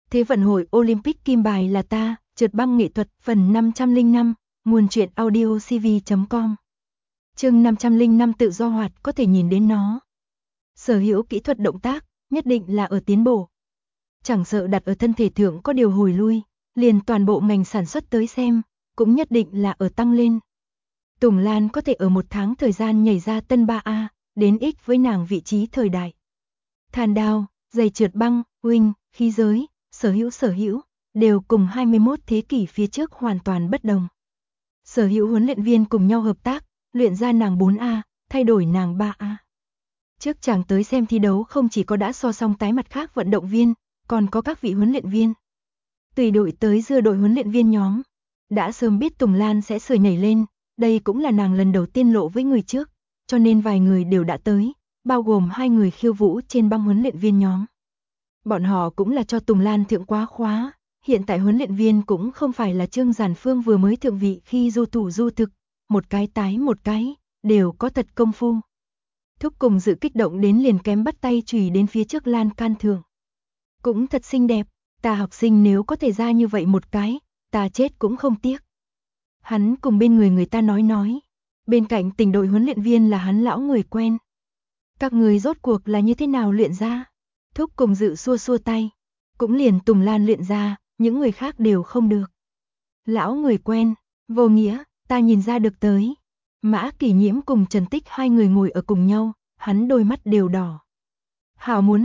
Thế vận hội Olympic kim bài là ta, trượt băng nghệ thuật phần 505, nguồn truyện audio cv.com. Chương 505 tự do hoạt có thể nhìn đến nó. Sở hữu kỹ thuật động tác, nhất định là ở tiến bộ. Chẳng sợ đặt ở thân thể thượng có điều hồi lui, liền toàn bộ ngành sản xuất tới xem, cũng nhất định là ở tăng lên. Tùng Lan có thể ở một tháng thời gian nhảy ra tân 3A, đến ích với nàng vị trí thời đại. Thàn đao, giày trượt băng, huynh, khí giới, sở hữu, đều cùng 21 thế kỷ phía trước hoàn toàn bất đồng. Sở hữu huấn luyện viên cùng nhau hợp tác, luyện ra nàng 4A, thay đổi nàng 3A. Trước chàng tới xem thi đấu không chỉ có đã so song tái mặt khác vận động viên, còn có các vị huấn luyện viên. Tùy đội tới dưa đội huấn luyện viên nhóm, đã sớm biết Tùng Lan sẽ sửa nhảy lên, đây cũng là nàng lần đầu tiên lộ với người trước, cho nên vài người đều đã tới, bao gồm 2 người khiêu vũ trên băng huấn luyện viên nhóm. Bọn họ cũng là cho Tùng Lan thượng quá khóa, hiện tại huấn luyện viên cũng không phải là Trương Giản Phương vừa mới thượng vị khi du thủ du thực, một cái tái một cái, đều có thật công phu. Thúc cùng dự kích động đến liền kém bắt tay chùy đến phía trước lan can thượng. Cũng thật xinh đẹp, ta học sinh nếu có thể ra như vậy một cái, ta chết cũng không tiếc. Hắn cùng bên người ta nói. Bên cạnh tỉnh đội huấn luyện viên là hắn lão người quen. Các người rốt cuộc là như thế nào luyện ra? Thúc cùng dự xua tay. Cũng liền Tùng Lan luyện ra, những người khác đều không được. Lão người quen, vô nghĩa, ta nhìn ra được tới. Mã Kỷ Nhiễm cùng Trần Tích 2 người ngồi ở cùng nhau, hắn đôi mắt đều đỏ. Hảo muốn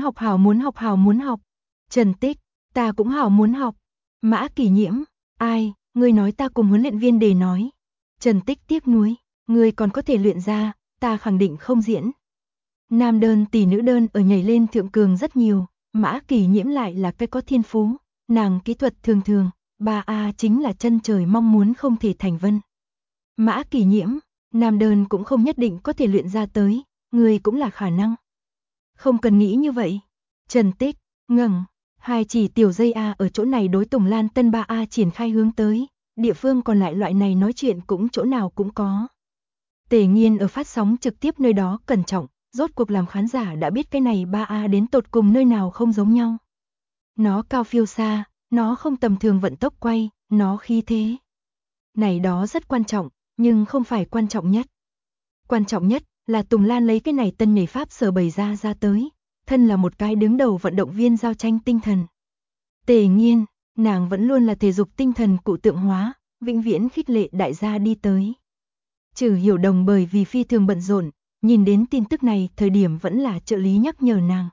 học. Trần Tích, ta cũng hảo muốn học. Mã Kỷ Nhiễm, ai, ngươi nói ta cùng huấn luyện viên để nói. Trần Tích tiếc nuối, ngươi còn có thể luyện ra, ta khẳng định không diễn. Nam đơn tỷ nữ đơn ở nhảy lên thượng cường rất nhiều, Mã Kỷ Nhiễm lại là cái có thiên phú, nàng kỹ thuật thường, 3A chính là chân trời mong muốn không thể thành vân. Mã Kỷ Nhiễm, nam đơn cũng không nhất định có thể luyện ra tới, người cũng là khả năng. Không cần nghĩ như vậy. Trần Tích, ngẩng, 2 chỉ tiểu dây A ở chỗ này đối Tùng Lan tân 3A triển khai hướng tới, địa phương còn lại loại này nói chuyện cũng chỗ nào cũng có. Tề Nghiên ở phát sóng trực tiếp nơi đó cẩn trọng, rốt cuộc làm khán giả đã biết cái này 3A đến tột cùng nơi nào không giống nhau. Nó cao phiêu xa, nó không tầm thường vận tốc quay, nó khí thế. Này đó rất quan trọng, nhưng không phải quan trọng nhất. Quan trọng nhất là Tùng Lan lấy cái này tân nhảy pháp sở bày ra tới, thân là một cái đứng đầu vận động viên giao tranh tinh thần. Tề Nghiên, nàng vẫn luôn là thể dục tinh thần cụ tượng hóa, vĩnh viễn khích lệ đại gia đi tới. Trừ Hiểu Đồng bởi vì phi thường bận rộn, nhìn đến tin tức này thời điểm vẫn là trợ lý nhắc nhở nàng.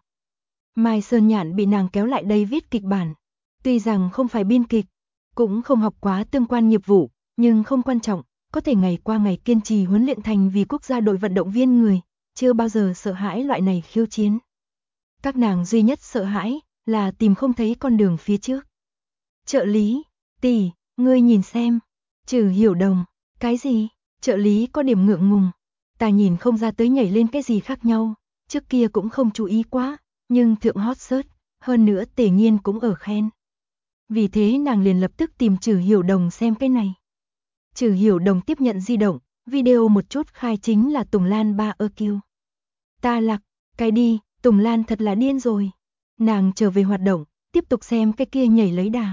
Mai Sơn Nhạn bị nàng kéo lại đây viết kịch bản. Tuy rằng không phải biên kịch, cũng không học quá tương quan nghiệp vụ, nhưng không quan trọng, có thể ngày qua ngày kiên trì huấn luyện thành vì quốc gia đội vận động viên người, chưa bao giờ sợ hãi loại này khiêu chiến. Các nàng duy nhất sợ hãi là tìm không thấy con đường phía trước. Trợ lý, tỷ, ngươi nhìn xem. Trừ Hiểu Đồng, cái gì? Trợ lý có điểm ngượng ngùng. Ta nhìn không ra tới nhảy lên cái gì khác nhau, trước kia cũng không chú ý quá, nhưng thượng hot search, hơn nữa Tề Nghiên cũng ở khen. Vì thế nàng liền lập tức tìm Trừ Hiểu Đồng xem cái này. Trừ Hiểu Đồng tiếp nhận di động, video một chút khai chính là Tùng Lan 3EQ. Ta lạc, cái đi, Tùng Lan thật là điên rồi. Nàng trở về hoạt động, tiếp tục xem cái kia nhảy lấy đà.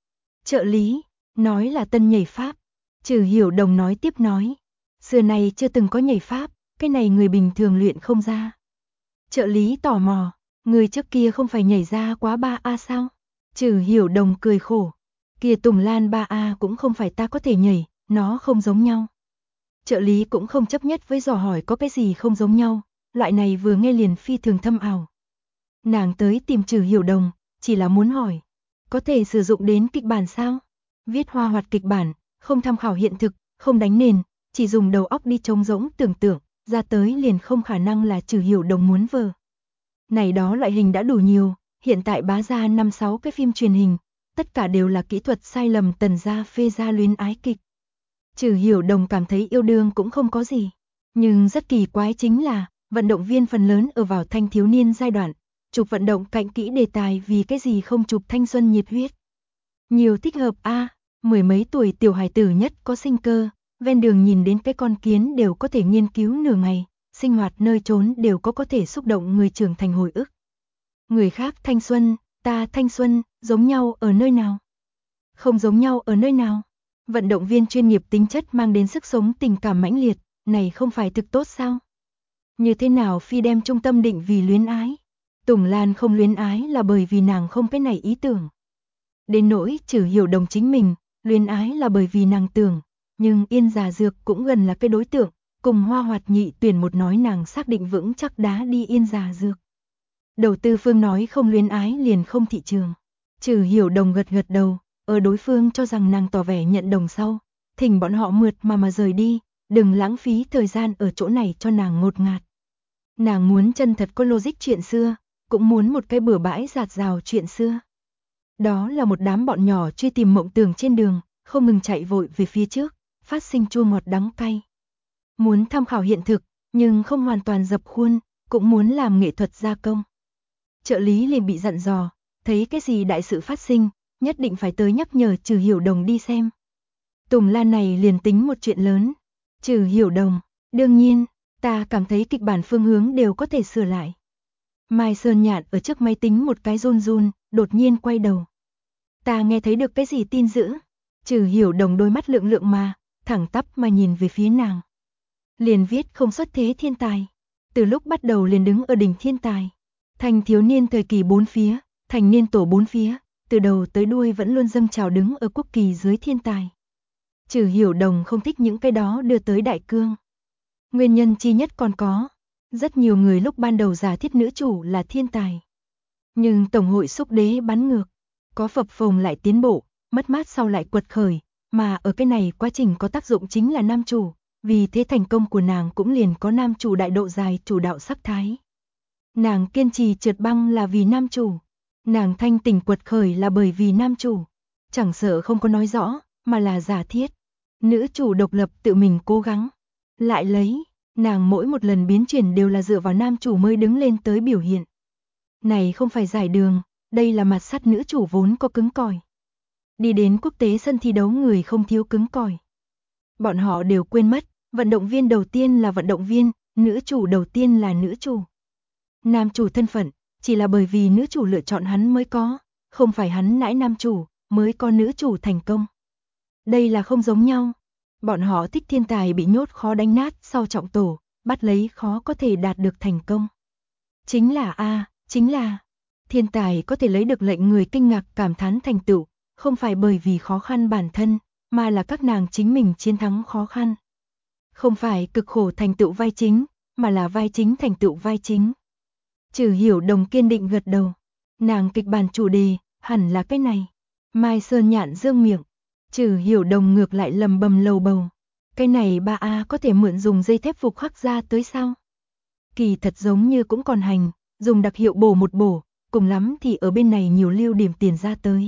Trợ lý, nói là tân nhảy pháp. Trừ Hiểu Đồng nói tiếp nói. Xưa này chưa từng có nhảy pháp, cái này người bình thường luyện không ra. Trợ lý tò mò, người trước kia không phải nhảy ra quá 3A sao? Trừ Hiểu Đồng cười khổ. Kia Tùng Lan 3A cũng không phải ta có thể nhảy, nó không giống nhau. Trợ lý cũng không chấp nhất với dò hỏi có cái gì không giống nhau, loại này vừa nghe liền phi thường thâm ảo. Nàng tới tìm Trừ Hiểu Đồng, chỉ là muốn hỏi, có thể sử dụng đến kịch bản sao? Viết hoa hoạt kịch bản, không tham khảo hiện thực, không đánh nền, chỉ dùng đầu óc đi trống rỗng tưởng tượng, ra tới liền không khả năng là Trừ Hiểu Đồng muốn vờ. Này đó loại hình đã đủ nhiều, hiện tại bá ra 5-6 cái phim truyền hình, tất cả đều là kỹ thuật sai lầm tần gia phê gia luyến ái kịch. Trừ Hiểu Đồng cảm thấy yêu đương cũng không có gì, nhưng rất kỳ quái chính là, vận động viên phần lớn ở vào thanh thiếu niên giai đoạn, chụp vận động cạnh kỹ đề tài vì cái gì không chụp thanh xuân nhiệt huyết. Nhiều thích hợp a, mười mấy tuổi tiểu hài tử nhất có sinh cơ, ven đường nhìn đến cái con kiến đều có thể nghiên cứu nửa ngày, sinh hoạt nơi trốn đều có thể xúc động người trưởng thành hồi ức. Người khác thanh xuân, ta thanh xuân, giống nhau ở nơi nào? Không giống nhau ở nơi nào? Vận động viên chuyên nghiệp tính chất mang đến sức sống tình cảm mãnh liệt, này không phải thực tốt sao? Như thế nào Phi đem trung tâm định vì luyến ái? Tùng Lan không luyến ái là bởi vì nàng không cái này ý tưởng. Đến nỗi Trử Hiểu Đồng chính mình, luyến ái là bởi vì nàng tưởng, nhưng Yên Già Dược cũng gần là cái đối tượng, cùng Hoa Hoạt Nhị tuyển một nói nàng xác định vững chắc đá đi Yên Già Dược. Đầu tư phương nói không luyến ái liền không thị trường. Trử Hiểu Đồng gật gật đầu, ở đối phương cho rằng nàng tỏ vẻ nhận đồng sau, thỉnh bọn họ mượt mà rời đi, đừng lãng phí thời gian ở chỗ này cho nàng ngột ngạt. Nàng muốn chân thật có logic chuyện xưa, cũng muốn một cái bừa bãi rạt rào chuyện xưa. Đó là một đám bọn nhỏ truy tìm mộng tưởng trên đường, không ngừng chạy vội về phía trước, phát sinh chua ngọt đắng cay. Muốn tham khảo hiện thực, nhưng không hoàn toàn dập khuôn, cũng muốn làm nghệ thuật gia công. Trợ lý liền bị dặn dò, thấy cái gì đại sự phát sinh, nhất định phải tới nhắc nhở Trử Hiểu Đồng đi xem. Tùng Lan này liền tính một chuyện lớn. Trử Hiểu Đồng, đương nhiên, ta cảm thấy kịch bản phương hướng đều có thể sửa lại. Mai Sơn Nhạn ở trước máy tính một cái run run, đột nhiên quay đầu. Ta nghe thấy được cái gì tin dữ? Trử Hiểu Đồng đôi mắt lượng lượng mà, thẳng tắp mà nhìn về phía nàng. Liền viết không xuất thế thiên tài. Từ lúc bắt đầu liền đứng ở đỉnh thiên tài. Thành thiếu niên thời kỳ bốn phía, thành niên tổ bốn phía, từ đầu tới đuôi vẫn luôn dâng trào đứng ở quốc kỳ dưới thiên tài. Trử Hiểu Đồng không thích những cái đó đưa tới đại cương. Nguyên nhân chi nhất còn có, rất nhiều người lúc ban đầu giả thiết nữ chủ là thiên tài. Nhưng Tổng hội xúc đế bắn ngược, có phập phồng lại tiến bộ, mất mát sau lại quật khởi, mà ở cái này quá trình có tác dụng chính là nam chủ, vì thế thành công của nàng cũng liền có nam chủ đại độ dài chủ đạo sắc thái. Nàng kiên trì trượt băng là vì nam chủ, nàng thanh tỉnh quật khởi là bởi vì nam chủ, chẳng sợ không có nói rõ, mà là giả thiết. Nữ chủ độc lập tự mình cố gắng, lại lấy, nàng mỗi một lần biến chuyển đều là dựa vào nam chủ mới đứng lên tới biểu hiện. Này không phải giải đường, đây là mặt sắt nữ chủ vốn có cứng cỏi. Đi đến quốc tế sân thi đấu người không thiếu cứng cỏi. Bọn họ đều quên mất, vận động viên đầu tiên là vận động viên, nữ chủ đầu tiên là nữ chủ. Nam chủ thân phận, chỉ là bởi vì nữ chủ lựa chọn hắn mới có, không phải hắn nãi nam chủ, mới có nữ chủ thành công. Đây là không giống nhau. Bọn họ thích thiên tài bị nhốt khó đánh nát sau trọng tổ, bắt lấy khó có thể đạt được thành công. Chính là, thiên tài có thể lấy được lệnh người kinh ngạc cảm thán thành tựu, không phải bởi vì khó khăn bản thân, mà là các nàng chính mình chiến thắng khó khăn. Không phải cực khổ thành tựu vai chính, mà là vai chính thành tựu vai chính. Trử Hiểu Đồng kiên định gật đầu. Nàng kịch bản chủ đề, hẳn là cái này. Mai Sơn Nhạn dương miệng. Trử Hiểu Đồng ngược lại lầm bầm lầu bầu. Cái này 3A có thể mượn dùng dây thép phục khắc ra tới sao? Kỳ thật giống như cũng còn hành, dùng đặc hiệu bổ một bổ, cùng lắm thì ở bên này nhiều lưu điểm tiền ra tới.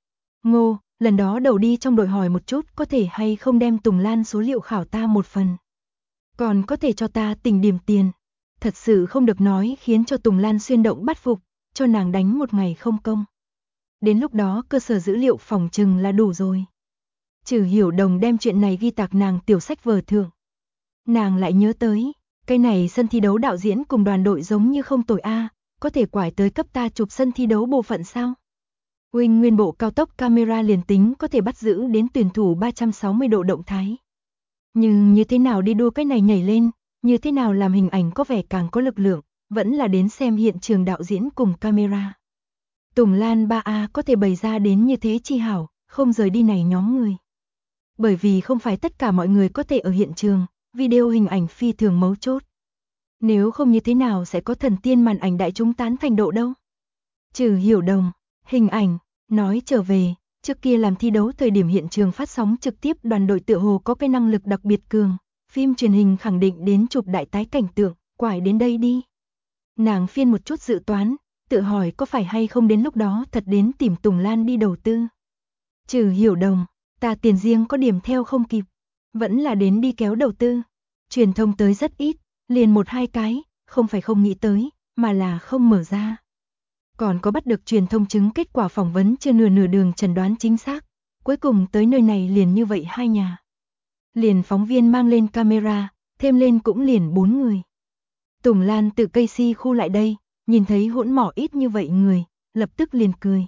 Ngô, lần đó đầu đi trong đội hỏi một chút có thể hay không đem Tùng Lan số liệu khảo ta một phần. Còn có thể cho ta tỉnh điểm tiền. Thật sự không được nói khiến cho Tùng Lan xuyên động bắt phục, cho nàng đánh một ngày không công. Đến lúc đó cơ sở dữ liệu phòng trừng là đủ rồi. Trử Hiểu Đồng đem chuyện này ghi tạc nàng tiểu sách vở thượng. Nàng lại nhớ tới, cái này sân thi đấu đạo diễn cùng đoàn đội giống như không tồi a, có thể quải tới cấp ta chụp sân thi đấu bộ phận sao? Huynh nguyên bộ cao tốc camera liền tính có thể bắt giữ đến tuyển thủ 360 độ động thái. Nhưng như thế nào đi đua cái này nhảy lên, như thế nào làm hình ảnh có vẻ càng có lực lượng, vẫn là đến xem hiện trường đạo diễn cùng camera. Tùng Lan 3A có thể bày ra đến như thế chi hảo, không rời đi này nhóm người. Bởi vì không phải tất cả mọi người có thể ở hiện trường, video hình ảnh phi thường mấu chốt. Nếu không như thế nào sẽ có thần tiên màn ảnh đại chúng tán thành độ đâu. Trừ Hiểu Đồng, hình ảnh, nói trở về, trước kia làm thi đấu thời điểm hiện trường phát sóng trực tiếp đoàn đội tựa hồ có cái năng lực đặc biệt cường, phim truyền hình khẳng định đến chụp đại tái cảnh tượng, quải đến đây đi. Nàng phiên một chút dự toán, tự hỏi có phải hay không đến lúc đó thật đến tìm Tùng Lan đi đầu tư. Trừ Hiểu Đồng, ta tiền riêng có điểm theo không kịp, vẫn là đến đi kéo đầu tư. Truyền thông tới rất ít, liền một hai cái, không phải không nghĩ tới, mà là không mở ra. Còn có bắt được truyền thông chứng kết quả phỏng vấn chưa nửa đường chẩn đoán chính xác, cuối cùng tới nơi này liền như vậy hai nhà. Liền phóng viên mang lên camera, thêm lên cũng liền 4 người. Tùng Lan từ cây si khu lại đây, nhìn thấy hỗn mỏ ít như vậy người, lập tức liền cười.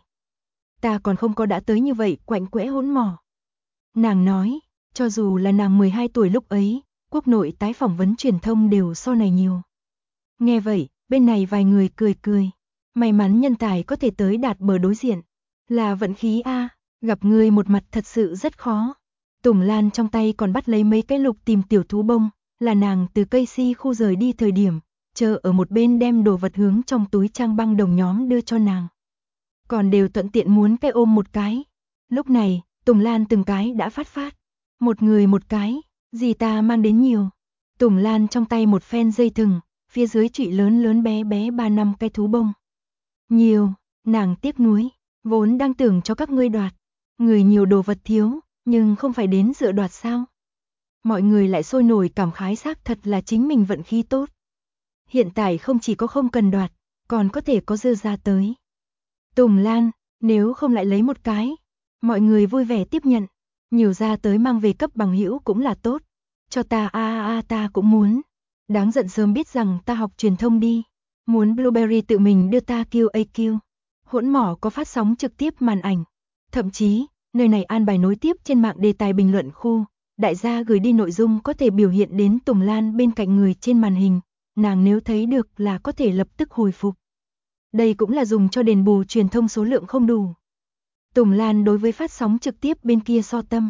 Ta còn không có đã tới như vậy quạnh quẽ hỗn mỏ. Nàng nói, cho dù là nàng 12 tuổi lúc ấy, quốc nội tái phỏng vấn truyền thông đều so này nhiều. Nghe vậy, bên này vài người cười cười. May mắn nhân tài có thể tới đạt bờ đối diện. Là vận khí a, gặp người một mặt thật sự rất khó. Tùng Lan trong tay còn bắt lấy mấy cái lục tìm tiểu thú bông, là nàng từ cây si khu rời đi thời điểm, chờ ở một bên đem đồ vật hướng trong túi trang băng đồng nhóm đưa cho nàng. Còn đều thuận tiện muốn cái ôm một cái. Lúc này, Tùng Lan từng cái đã phát. Một người một cái, gì ta mang đến nhiều. Tùng Lan trong tay một phen dây thừng, phía dưới trụy lớn lớn bé bé 3-5 cái thú bông. Nhiều, nàng tiếc nuối, vốn đang tưởng cho các ngươi đoạt. Người nhiều đồ vật thiếu, nhưng không phải đến dựa đoạt sao. Mọi người lại sôi nổi cảm khái xác thật là chính mình vận khí tốt. Hiện tại không chỉ có không cần đoạt, còn có thể có dư ra tới. Tùng Lan, nếu không lại lấy một cái. Mọi người vui vẻ tiếp nhận, nhiều ra tới mang về cấp bằng hữu cũng là tốt. Cho ta ta cũng muốn. Đáng giận sớm biết rằng ta học truyền thông đi. Muốn Blueberry tự mình đưa ta QAQ. Hỗn mỏ có phát sóng trực tiếp màn ảnh. Thậm chí, nơi này an bài nối tiếp trên mạng đề tài bình luận khu. Đại gia gửi đi nội dung có thể biểu hiện đến Tùng Lan bên cạnh người trên màn hình. Nàng nếu thấy được là có thể lập tức hồi phục. Đây cũng là dùng cho đền bù truyền thông số lượng không đủ. Tùng Lan đối với phát sóng trực tiếp bên kia so tâm.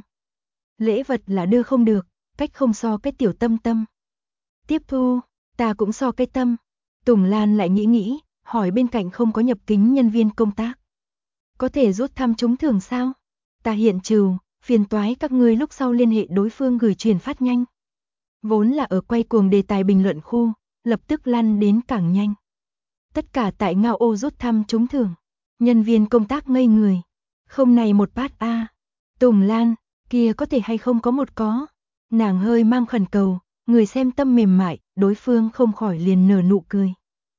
Lễ vật là đưa không được, cách không so cái tiểu tâm tâm. Tiếp thu, ta cũng so cái tâm. Tùng Lan lại nghĩ, hỏi bên cạnh không có nhập kính nhân viên công tác. Có thể rút thăm trúng thưởng sao? Ta hiện trừ, phiền toái các ngươi lúc sau liên hệ đối phương gửi truyền phát nhanh. Vốn là ở quay cuồng đề tài bình luận khu, lập tức lăn đến càng nhanh. Tất cả tại ngao ô rút thăm trúng thưởng. Nhân viên công tác ngây người. Không này một bát a. Tùng Lan, kia có thể hay không có một có. Nàng hơi mang khẩn cầu, người xem tâm mềm mại, đối phương không khỏi liền nở nụ cười.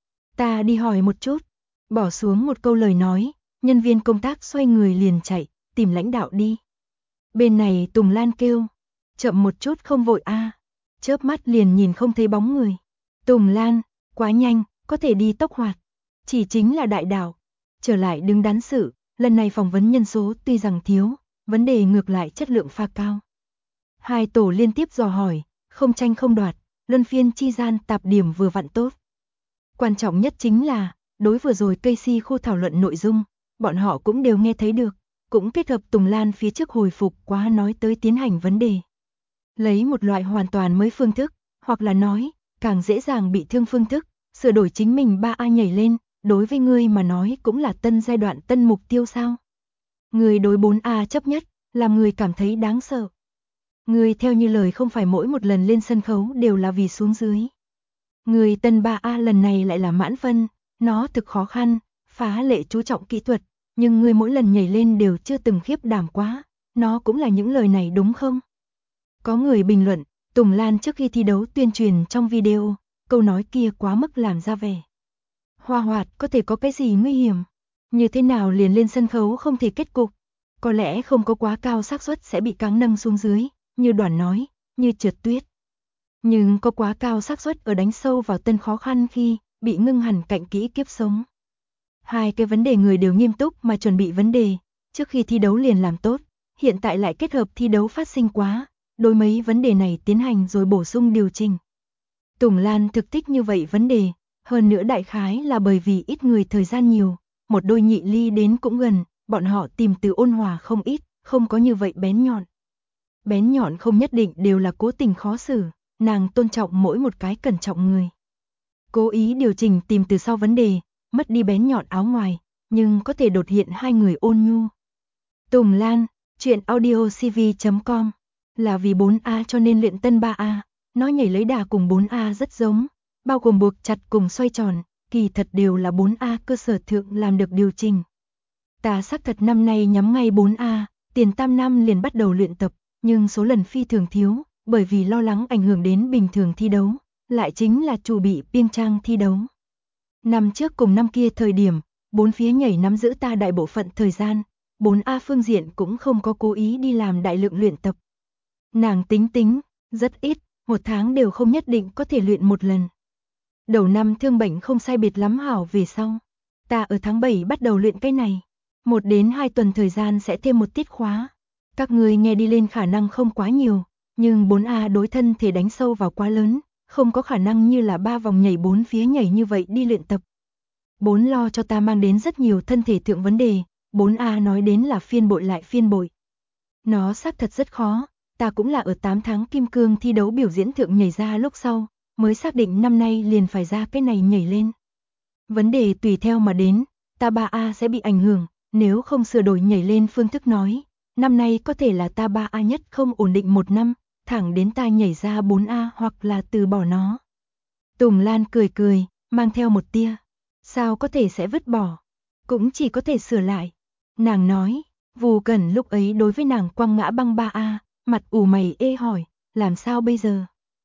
Ta đi hỏi một chút. Bỏ xuống một câu lời nói, nhân viên công tác xoay người liền chạy, tìm lãnh đạo đi. Bên này Tùng Lan kêu, chậm một chút không vội a. Chớp mắt liền nhìn không thấy bóng người. Tùng Lan, quá nhanh, có thể đi tốc hoạt. Chỉ chính là đại đảo. Trở lại đứng đắn sự, lần này phỏng vấn nhân số tuy rằng thiếu, vấn đề ngược lại chất lượng pha cao. Hai tổ liên tiếp dò hỏi, không tranh không đoạt, luân phiên chi gian tạp điểm vừa vặn tốt. Quan trọng nhất chính là, đối vừa rồi cây si khu thảo luận nội dung, bọn họ cũng đều nghe thấy được, cũng kết hợp Tùng Lan phía trước hồi phục quá nói tới tiến hành vấn đề. Lấy một loại hoàn toàn mới phương thức, hoặc là nói, càng dễ dàng bị thương phương thức, sửa đổi chính mình 3A nhảy lên, đối với ngươi mà nói cũng là tân giai đoạn tân mục tiêu sao. Người đối 4A chấp nhất, làm người cảm thấy đáng sợ. Người theo như lời không phải mỗi một lần lên sân khấu đều là vì xuống dưới. Người tân 3A lần này lại là mãn phân, nó thực khó khăn, phá lệ chú trọng kỹ thuật, nhưng người mỗi lần nhảy lên đều chưa từng khiếp đảm quá, nó cũng là những lời này đúng không? Có người bình luận, Tùng Lan trước khi thi đấu tuyên truyền trong video, câu nói kia quá mức làm ra vẻ. Hoa hoạt có thể có cái gì nguy hiểm? Như thế nào liền lên sân khấu không thể kết cục? Có lẽ không có quá cao xác suất sẽ bị cáng nâng xuống dưới, như Đoàn nói, như trượt tuyết. Nhưng có quá cao xác suất ở đánh sâu vào tân khó khăn khi bị ngưng hẳn cạnh kỹ kiếp sống. Hai cái vấn đề người đều nghiêm túc mà chuẩn bị vấn đề, trước khi thi đấu liền làm tốt, hiện tại lại kết hợp thi đấu phát sinh quá, đối mấy vấn đề này tiến hành rồi bổ sung điều chỉnh. Tùng Lan thực thích như vậy vấn đề, hơn nữa đại khái là bởi vì ít người thời gian nhiều, một đôi nhị ly đến cũng gần, bọn họ tìm từ ôn hòa không ít, không có như vậy bén nhọn. Bén nhọn không nhất định đều là cố tình khó xử, nàng tôn trọng mỗi một cái cẩn trọng người. Cố ý điều chỉnh tìm từ sau vấn đề, mất đi bén nhọn áo ngoài, nhưng có thể đột hiện hai người ôn nhu. Tùng Lan, chuyện audiocv.com, là vì 4A cho nên luyện tân 3A, nó nhảy lấy đà cùng 4A rất giống, bao gồm buộc chặt cùng xoay tròn, kỳ thật đều là 4A cơ sở thượng làm được điều chỉnh. Ta xác thật năm nay nhắm ngay 4A, tiền tam năm liền bắt đầu luyện tập, nhưng số lần phi thường thiếu, bởi vì lo lắng ảnh hưởng đến bình thường thi đấu, lại chính là chủ bị biên trang thi đấu. Năm trước cùng năm kia thời điểm, bốn phía nhảy nắm giữ ta đại bộ phận thời gian, 4A phương diện cũng không có cố ý đi làm đại lượng luyện tập. Nàng tính, rất ít, một tháng đều không nhất định có thể luyện một lần. Đầu năm thương bệnh không sai biệt lắm hảo về sau. Ta ở tháng 7 bắt đầu luyện cái này. 1 đến 2 tuần thời gian sẽ thêm một tiết khóa. Các người nghe đi lên khả năng không quá nhiều, nhưng 4A đối thân thể đánh sâu vào quá lớn, không có khả năng như là 3 vòng nhảy 4 phía nhảy như vậy đi luyện tập. 4 lo cho ta mang đến rất nhiều thân thể thượng vấn đề, 4A nói đến là phiên bội lại phiên bội. Nó xác thật rất khó, ta cũng là ở 8 tháng kim cương thi đấu biểu diễn thượng nhảy ra lúc sau, mới xác định năm nay liền phải ra cái này nhảy lên. Vấn đề tùy theo mà đến, ta 3A sẽ bị ảnh hưởng, nếu không sửa đổi nhảy lên phương thức nói, năm nay có thể là ta 3A nhất không ổn định 1 năm, thẳng đến ta nhảy ra 4A hoặc là từ bỏ nó. Tùng Lan cười cười, mang theo một tia, sao có thể sẽ vứt bỏ, cũng chỉ có thể sửa lại. Nàng nói, Vu Cẩn lúc ấy đối với nàng quăng ngã băng 3A, mặt ủ mày ê hỏi, làm sao bây giờ?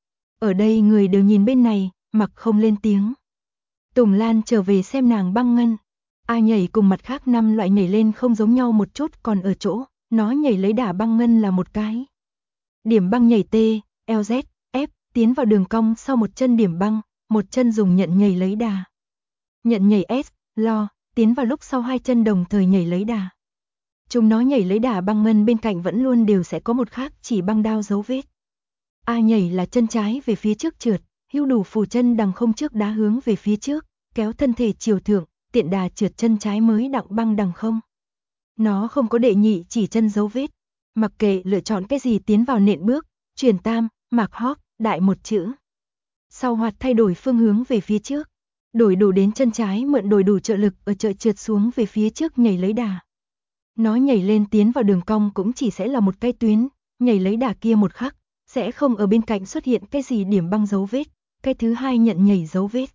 Ở đây người đều nhìn bên này, mặc không lên tiếng. Tùng Lan trở về xem nàng băng ngân. A nhảy cùng mặt khác 5 loại nhảy lên không giống nhau một chút, còn ở chỗ, nó nhảy lấy đà băng ngân là một cái. Điểm băng nhảy T, LZ, F, tiến vào đường cong sau một chân điểm băng, một chân dùng nhận nhảy lấy đà. Nhận nhảy S, lo, tiến vào lúc sau 2 chân đồng thời nhảy lấy đà. Chúng nó nhảy lấy đà băng ngân bên cạnh vẫn luôn đều sẽ có một khác chỉ băng đao dấu vết. A nhảy là chân trái về phía trước trượt, hưu đủ phủ chân đằng không trước đá hướng về phía trước, kéo thân thể chiều thượng, tiện đà trượt chân trái mới đặng băng đằng không. Nó không có đệ nhị chỉ chân dấu vết, mặc kệ lựa chọn cái gì tiến vào nện bước, chuyển tam, mạc hóp, đại một chữ. Sau hoạt thay đổi phương hướng về phía trước, đổi đủ đến chân trái mượn đổi đủ trợ lực ở trợ trượt xuống về phía trước nhảy lấy đà. Nó nhảy lên tiến vào đường cong cũng chỉ sẽ là một cái tuyến, nhảy lấy đà kia một khắc, sẽ không ở bên cạnh xuất hiện cái gì điểm băng dấu vết, cái thứ hai nhận nhảy dấu vết.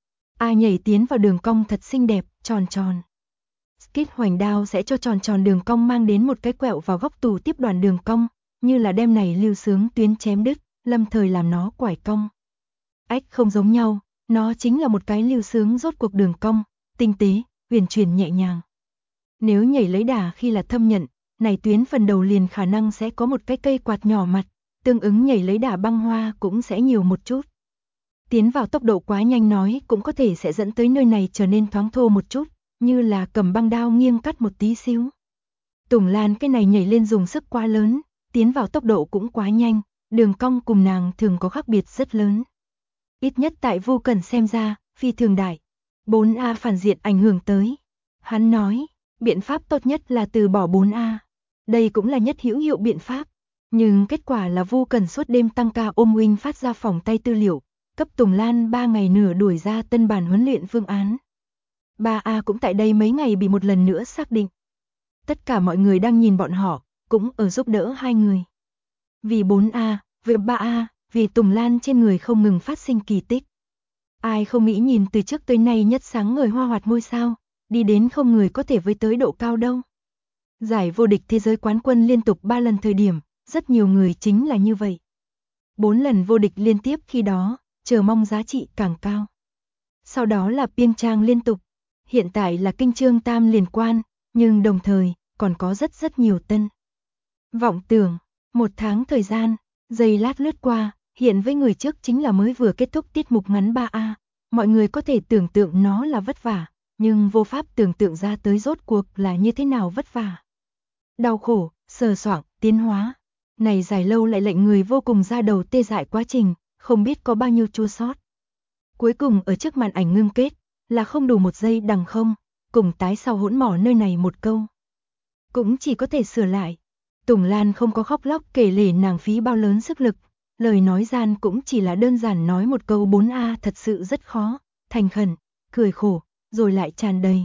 A nhảy tiến vào đường cong thật xinh đẹp, tròn tròn. Skit hoành đao sẽ cho tròn tròn đường cong mang đến một cái quẹo vào góc tù tiếp đoàn đường cong, như là đem này lưu sướng tuyến chém đứt, lâm thời làm nó quải cong. Ách không giống nhau, nó chính là một cái lưu sướng rốt cuộc đường cong, tinh tế, huyền chuyển nhẹ nhàng. Nếu nhảy lấy đà khi là thâm nhận, này tuyến phần đầu liền khả năng sẽ có một cái cây quạt nhỏ mặt, tương ứng nhảy lấy đà băng hoa cũng sẽ nhiều một chút. Tiến vào tốc độ quá nhanh nói cũng có thể sẽ dẫn tới nơi này trở nên thoáng thô một chút, như là cầm băng đao nghiêng cắt một tí xíu. Tùng Lan cái này nhảy lên dùng sức quá lớn, tiến vào tốc độ cũng quá nhanh, đường cong cùng nàng thường có khác biệt rất lớn. Ít nhất tại Vu Cẩn xem ra, phi thường đại. 4A phản diện ảnh hưởng tới. Hắn nói, biện pháp tốt nhất là từ bỏ 4A. Đây cũng là nhất hữu hiệu biện pháp. Nhưng kết quả là Vu Cẩn suốt đêm tăng ca ôm huynh phát ra phòng tay tư liệu, cấp Tùng Lan 3 ngày nửa đuổi ra tân bản huấn luyện phương án. 3A cũng tại đây mấy ngày bị một lần nữa xác định. Tất cả mọi người đang nhìn bọn họ, cũng ở giúp đỡ hai người. Vì 4A, vì 3A, vì Tùng Lan trên người không ngừng phát sinh kỳ tích. Ai không nghĩ nhìn từ trước tới nay nhất sáng ngời hoa hoạt ngôi sao, đi đến không người có thể với tới độ cao đâu. Giải vô địch thế giới quán quân liên tục 3 lần thời điểm, rất nhiều người chính là như vậy. 4 lần vô địch liên tiếp khi đó, chờ mong giá trị càng cao. Sau đó là Piêng Trang liên tục, hiện tại là Kinh Trương Tam liên quan, nhưng đồng thời còn có rất nhiều tân. Vọng tưởng, 1 tháng thời gian, giây lát lướt qua, hiện với người trước chính là mới vừa kết thúc tiết mục ngắn 3A, mọi người có thể tưởng tượng nó là vất vả, nhưng vô pháp tưởng tượng ra tới rốt cuộc là như thế nào vất vả. Đau khổ, sờ soạng, tiến hóa, này dài lâu lại lệnh người vô cùng ra đầu tê dại quá trình, không biết có bao nhiêu chua xót. Cuối cùng ở trước màn ảnh ngưng kết, là không đủ 1 giây đằng không, cùng tái sau hỗn mỏ nơi này một câu. Cũng chỉ có thể sửa lại. Tùng Lan không có khóc lóc kể lể nàng phí bao lớn sức lực, lời nói gian cũng chỉ là đơn giản nói một câu 4A thật sự rất khó, thành khẩn, cười khổ, rồi lại tràn đầy.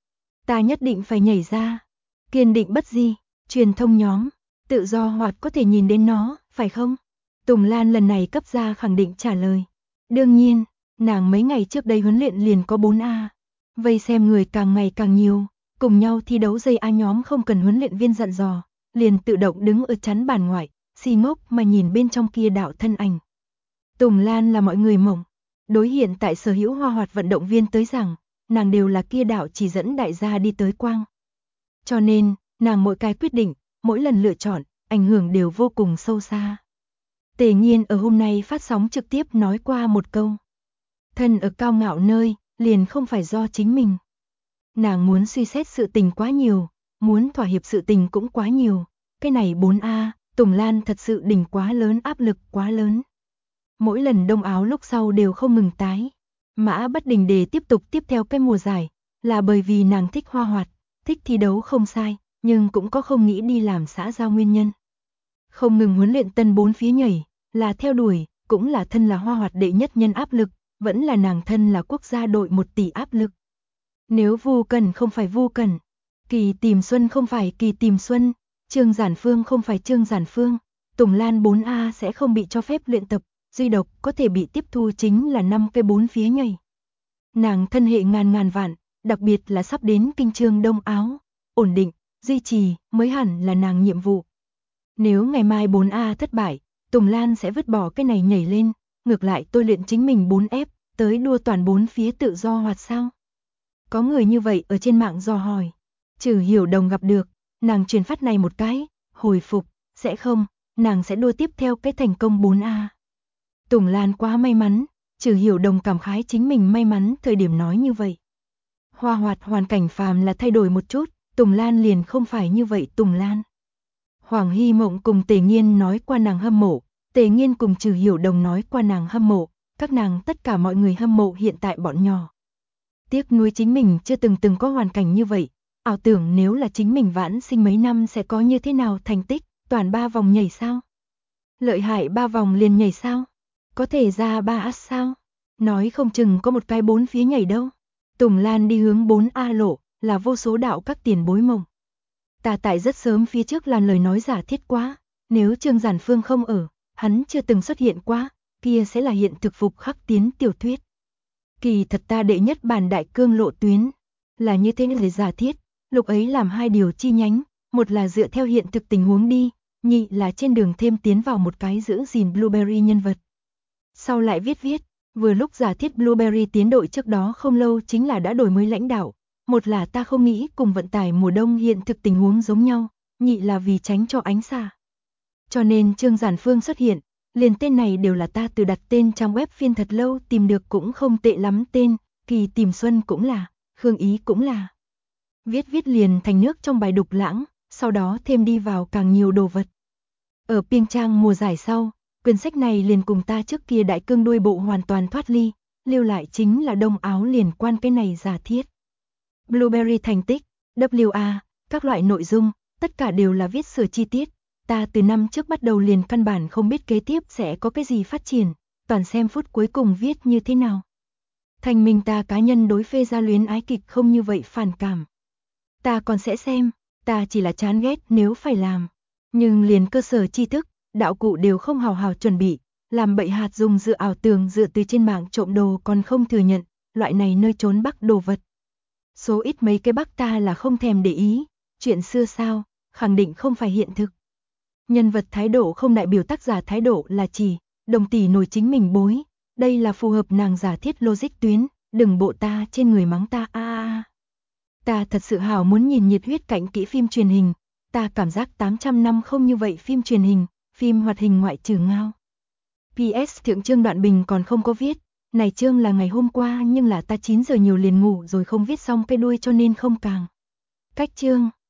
Ta nhất định phải nhảy ra, kiên định bất di, truyền thông nhóm, tự do hoạt có thể nhìn đến nó, phải không? Tùng Lan lần này cấp ra khẳng định trả lời. Đương nhiên, nàng mấy ngày trước đây huấn luyện liền có 4A. Vây xem người càng ngày càng nhiều, cùng nhau thi đấu dây A nhóm không cần huấn luyện viên dặn dò, liền tự động đứng ở chắn bàn ngoại, si ngốc mà nhìn bên trong kia đạo thân ảnh. Tùng Lan là mọi người mộng. Đối hiện tại sở hữu hoa hoạt vận động viên tới rằng, nàng đều là kia đạo chỉ dẫn đại gia đi tới quang. Cho nên, nàng mỗi cái quyết định, mỗi lần lựa chọn, ảnh hưởng đều vô cùng sâu xa. Tề Nhiên ở hôm nay phát sóng trực tiếp nói qua một câu. Thân ở cao ngạo nơi, liền không phải do chính mình. Nàng muốn suy xét sự tình quá nhiều, muốn thỏa hiệp sự tình cũng quá nhiều. Cái này 4A, Tùng Lan thật sự đỉnh quá lớn, áp lực quá lớn. Mỗi lần đông áo lúc sau đều không ngừng tái. Mã Bất Đình để tiếp theo cái mùa giải, là bởi vì nàng thích hoa hoạt, thích thi đấu không sai, nhưng cũng có không nghĩ đi làm xã giao nguyên nhân. Không ngừng huấn luyện tân 4 phía nhảy, là theo đuổi, cũng là thân là hoa hoạt đệ nhất nhân áp lực, vẫn là nàng thân là quốc gia đội 1 tỷ áp lực. Nếu Vu Cẩn không phải Vu Cẩn, Kỳ Tìm Xuân không phải Kỳ Tìm Xuân, Trương Giản Phương không phải Trương Giản Phương, Tùng Lan 4A sẽ không bị cho phép luyện tập, duy độc có thể bị tiếp thu chính là 5 cái 4 phía nhảy. Nàng thân hệ ngàn vạn, đặc biệt là sắp đến kinh chương đông áo, ổn định, duy trì mới hẳn là nàng nhiệm vụ. Nếu ngày mai 4A thất bại, Tùng Lan sẽ vứt bỏ cái này nhảy lên, ngược lại tôi luyện chính mình 4F, tới đua toàn 4 phía tự do hoạt sao? Có người như vậy ở trên mạng dò hỏi. Trừ Hiểu Đồng gặp được, nàng truyền phát này một cái, hồi phục, sẽ không, nàng sẽ đua tiếp theo cái thành công 4A. Tùng Lan quá may mắn, Trừ Hiểu Đồng cảm khái chính mình may mắn thời điểm nói như vậy. Hoa hoạt hoàn cảnh phàm là thay đổi một chút, Tùng Lan liền không phải như vậy Tùng Lan. Hoàng Hy Mộng cùng Tề Nghiên nói qua nàng hâm mộ, Tề Nghiên cùng Trừ Hiểu Đồng nói qua nàng hâm mộ, các nàng tất cả mọi người hâm mộ hiện tại bọn nhỏ. Tiếc nuối chính mình chưa từng có hoàn cảnh như vậy, ảo tưởng nếu là chính mình vãn sinh mấy năm sẽ có như thế nào thành tích, toàn 3 vòng nhảy sao? Lợi hại 3 vòng liền nhảy sao? Có thể ra 3A sao? Nói không chừng có một cái 4 phía nhảy đâu. Tùng Lan đi hướng 4A lộ, là vô số đạo các tiền bối mộng. Ta tại rất sớm phía trước làm lời nói giả thiết quá, nếu Trương Giản Phương không ở, hắn chưa từng xuất hiện quá, kia sẽ là hiện thực phục khắc tiến tiểu thuyết. Kỳ thật ta đệ nhất bản đại cương lộ tuyến, là như thế này giả thiết, lúc ấy làm 2 điều chi nhánh, một là dựa theo hiện thực tình huống đi, nhị là trên đường thêm tiến vào một cái giữ gìn Blueberry nhân vật. Sau lại viết, vừa lúc giả thiết Blueberry tiến đội trước đó không lâu chính là đã đổi mới lãnh đạo, một là ta không nghĩ cùng vận tải mùa đông hiện thực tình huống giống nhau, nhị là vì tránh cho ánh xạ. Cho nên Trương Giản Phương xuất hiện, liền tên này đều là ta từ đặt tên trang web phiên thật lâu tìm được cũng không tệ lắm tên, Kỳ Tìm Xuân cũng là, Khương Ý cũng là. Viết liền thành nước trong bài đục lãng, sau đó thêm đi vào càng nhiều đồ vật. Ở Pyeongchang mùa giải sau, quyển sách này liền cùng ta trước kia đại cương đuôi bộ hoàn toàn thoát ly, lưu lại chính là đông áo liền quan cái này giả thiết. Blueberry thành tích, WA, các loại nội dung, tất cả đều là viết sửa chi tiết. Ta từ năm trước bắt đầu liền căn bản không biết kế tiếp sẽ có cái gì phát triển, toàn xem phút cuối cùng viết như thế nào. Thành mình ta cá nhân đối phê gia luyến ái kịch không như vậy phản cảm. Ta còn sẽ xem, ta chỉ là chán ghét nếu phải làm. Nhưng liền cơ sở tri thức, đạo cụ đều không hào hào chuẩn bị, làm bậy hạt dùng dựa ảo tưởng dựa từ trên mạng trộm đồ còn không thừa nhận, loại này nơi trốn bắc đồ vật. Số ít mấy cái bắc ta là không thèm để ý, chuyện xưa sao, khẳng định không phải hiện thực. Nhân vật thái độ không đại biểu tác giả thái độ là chỉ, đồng tỷ nổi chính mình bối, đây là phù hợp nàng giả thiết logic tuyến, đừng bộ ta trên người mắng ta Ta thật sự hào muốn nhìn nhiệt huyết cảnh kỹ phim truyền hình, ta cảm giác 800 năm không như vậy phim truyền hình, phim hoạt hình ngoại trừ Ngao. PS thượng chương đoạn bình còn không có viết, này chương là ngày hôm qua nhưng là ta 9 giờ nhiều liền ngủ rồi không viết xong cái đuôi cho nên không càng. Cách chương.